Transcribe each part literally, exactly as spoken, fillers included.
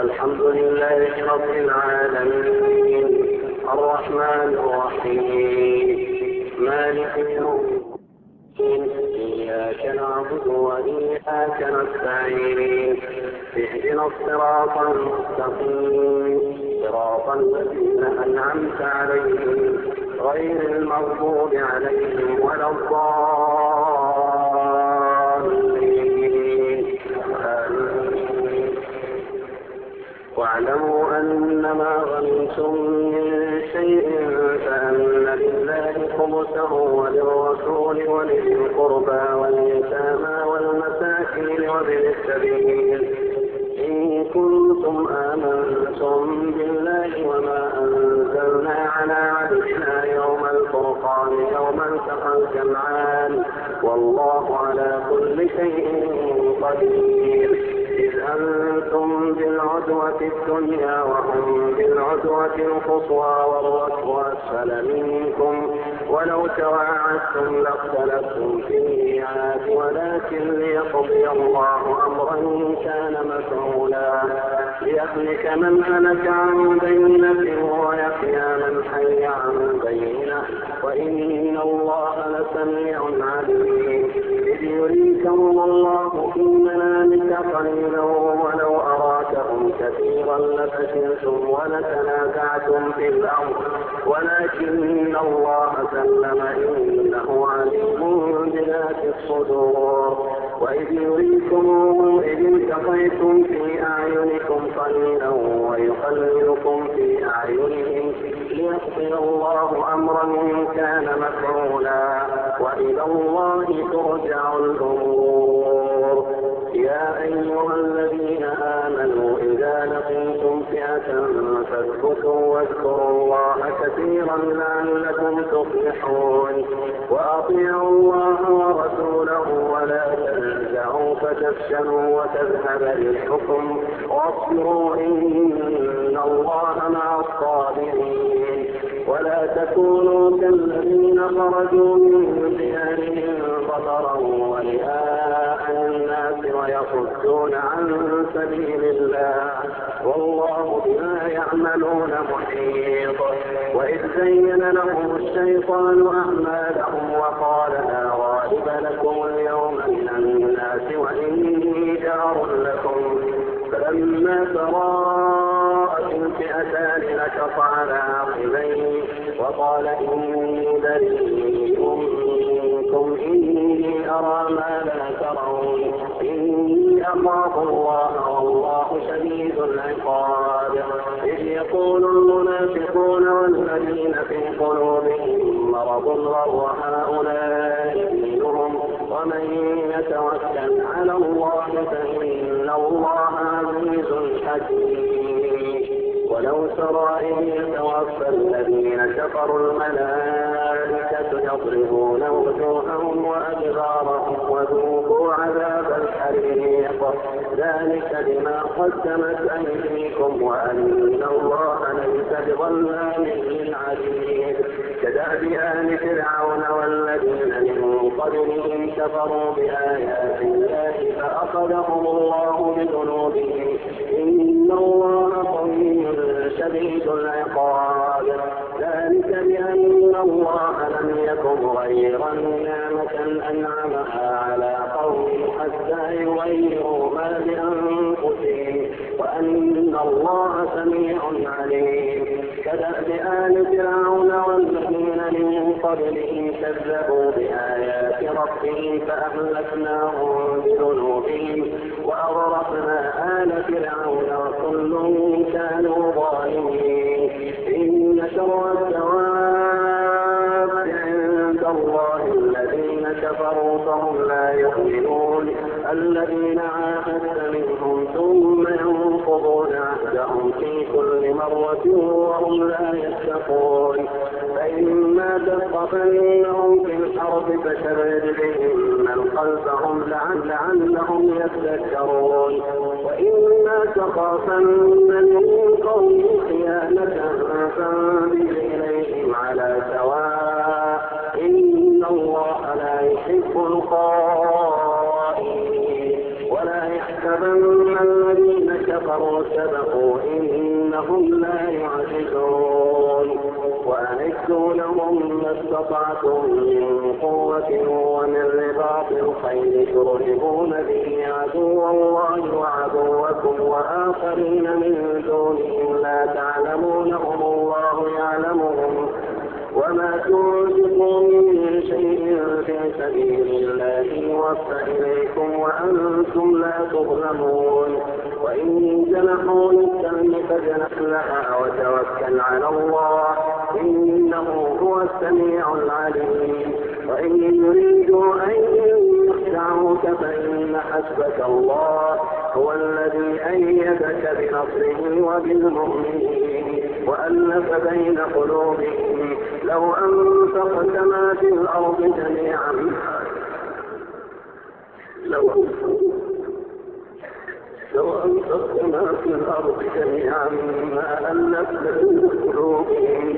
الحمد لله رب العالمين الرحمن الرحيم مالك يوم الدين إياك نعبد وإياك نستعين اهدنا الصراط المستقيم صراط الذين أنعمت عليهم غير المغضوب عليهم ولا الضالين آمين. واعلموا أنما غنمتم من شيء فأن لله خمسه وللرسول ولذي القربى واليتامى والمساكين وابن السبيل إن كنتم آمنتم بالله وما أنزلنا على عبدنا يوم الفرقان يوم التقى الجمعان والله على كل شيء قدير. إذ أنتم بالعدوة الدنيا وهم بالعدوة القصوى والركب أسفل منكم ولو تواعدتم لاختلفتم في الميعاد ولكن ليقضي الله أمرا كان مفعولا ليهلك من هلك عن بينة ويحيى من حي عن بينة وإن الله لسميع عليم. إذ يريكم الله في منامك قليلا ولو أراكهم كثيرا لفشلتم ولتنازعتم في الأمر ولكن الله سلم إنه عليم بذات الصدور. وإذ يريكم إذ التقيتم في أعينكم قليلا ويقللكم في أعينهم ليقضي الله أمرا كان مفعولا وإلى الله ترجع الأمور. يا أيها الذين آمنوا إذا لقيتم فئة فاثبتوا واذكروا الله كثيرا لعلكم تفلحون وأطيعوا الله ورسوله ولا تنازعوا فتفشلوا وتذهب ريحكم واصبروا إن الله مع الصابرين. ولا تكونوا كالذين خرجوا من ديارهم بطرا ورئاء الناس ويصدون عن سبيل الله والله بما يعملون محيط. وإذ زين لهم الشيطان أعمالهم وقال لا غالب لكم اليوم من الناس وإني جار لكم فلما تراءت الفئتان نكص على عقبيه وقال إني بريء منكم إني أرى ما لا ترون إني أخاف الله والله شديد العقاب. إذ يقول المنافقون والذين في قلوبهم مرض غر هؤلاء دينهم ومن يتوكل على الله فإن الله عزيز حكيم. ولو ترى إذ يتوفى الذين كفروا الملائكة يضربون وجوههم وأدبارهم وذوقوا عذاب الحريق ذلك بما قدمت أيديكم وأن الله ليس بظلام للعبيد. كدأب آل فرعون والذين من قبلهم كفروا بآيات الله فأخذهم الله بذنوبهم إن الله قوي شديد العقاب. ذلك بأن الله لم يكن غيرا نعمة أنعمها على قوم حتى يغيروا ما بأنفسهم وأن الله سميع عليم. كدأب آل فرعون والذين من قبلهم كذبوا بآيات ربهم فأهلكناهم بذنوبهم وأغرقنا آل فرعون وكل كانوا ظالمين. إن شر الدواب عند الله الذين كفروا فهم لا يؤمنون الذين عاهدت منهم ثم ينقضون عهدهم في كل مرة وهم لا يتقون. فإما تثقفنهم في الحرب فشرد بهم من خلفهم لعلهم يذكرون. وإما تخافن من قوم خيانة فانبذ إليهم على سواء إن الله لا يحب الخائنين. ولا يحسبن الذين كفروا كفروا سبقوا إنهم لا يعجزون وأعدوا لهم ما استطعتم من قوة ومن رباط الخيل ترهبون به عدو الله وعدوكم وآخرين من دونهم لا تعلمونهم الله يعلمهم وما تنفقوا من شيء في سبيل الله يوفى إليكم وأنتم لا تظلمون وإن جنحوا للسلم فاجنح لها وتوكل على الله إنه هو السميع العليم وإن يريدوا أن يخدعوك فإن حسبك الله هو الذي أيدك بنصره وبالمؤمنين وألف بين قلوبهم لو أنفقت ما في الأرض جميعا لو لو أنفقت ما في الأرض جميعا ما ألفت بين قلوبهم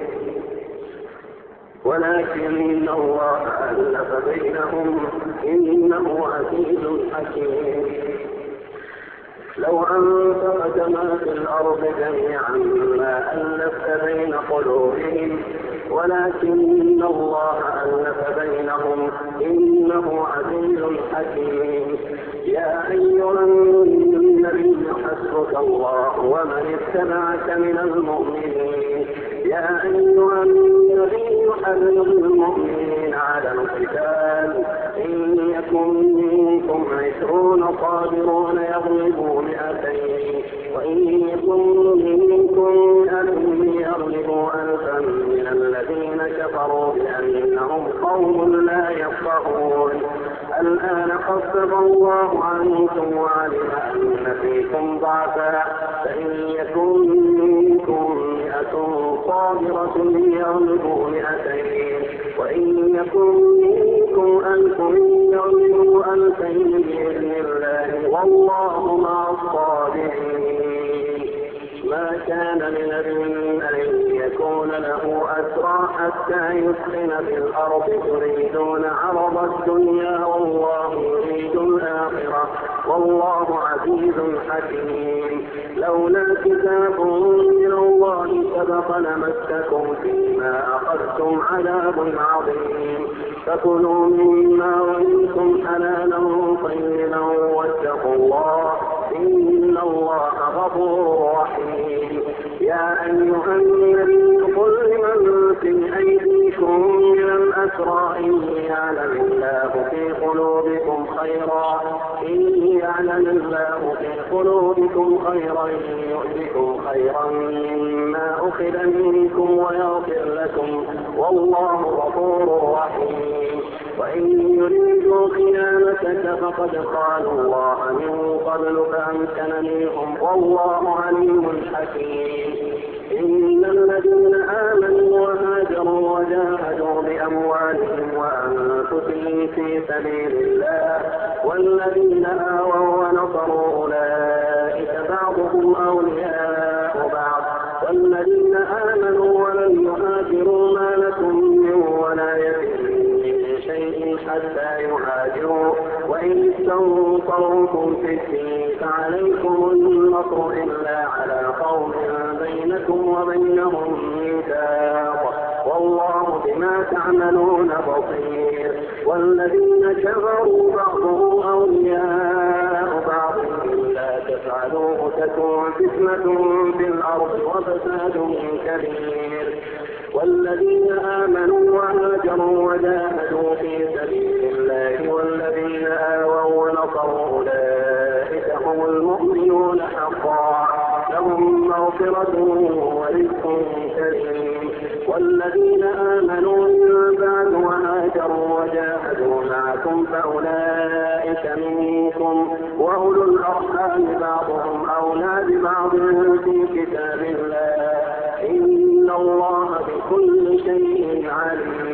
ولكن الله ألف بينهم إنه عزيز حكيم لو أنفقت ما في الأرض جميعا ما ألفت بين قلوبهم ولكن الله ألف بينهم إنه عزيز حكيم يا أيها النبي حسبك الله ومن اتبعك من المؤمنين يا أيها النبي حرض المؤمنين على القتال إن يكن منكم عشرون صابرون يغلبوا مئتين وإن يكن منكم ألف يغلبوا ألفا من الذين كفروا بأنهم قوم لا يفقهون الآن خفف الله عنكم وعلم أن فيكم ضعفا فإن يكن منكم مئة صابرة يغلبوا مئتين وإن يكن منكم ألف يغلبوا ألفين بإذن الله والله مع الصابرين ما كان لنبي أن يكون له أسرى حتى يسخن في الأرض تريدون عرض الدنيا والله يريد الآخرة والله عزيز حكيم لولا كتاب من الله سبق لمسكم فيما أخذتم عذاب عظيم فكلوا مما غنمتم حلالا طيبا واتقوا الله إن الله غفور رحيم يا أيها النبي قل لمن في أيديكم من الأسرى إن يعلم الله في قلوبكم خيرا إن يعلم الله في قلوبكم خيرا يؤتكم خيرا مما أخذ منكم ويغفر لكم والله غفور رحيم وإن يريدوا خيانتك فقد قالوا الله من قبل فأمكن منهم والله عليم حكيم إن الذين آمنوا وهاجروا وجاهدوا بأموالهم وأنفسهم في سبيل الله والذين آووا ونصروا أولئك بعضهم أولياء بعض والذين آمنوا ولم يهاجروا ما لكم من ولايتهم من شيء حتى يهاجروا وإن استنصروكم في الدين فعليكم النصر إلا على قوم بينكم وبينهم ميثاق والله بما تعملون بصير والذين كفروا بعضهم أولياء بعض إلا تفعلوه تكون فتنة في الأرض وفساد كبير والذين آمنوا وهاجروا وجاهدوا في سبيل الله والذين آووا ونصروا أولئك هم المؤمنون حقا لهم مغفرة ورزق كريم والذين آمنوا من بعد وهاجروا وجاهدوا معكم فأولئك منكم وأولو الأرحام بعضهم أولى ببعض في كتاب الله إن الله بكل شيء عليم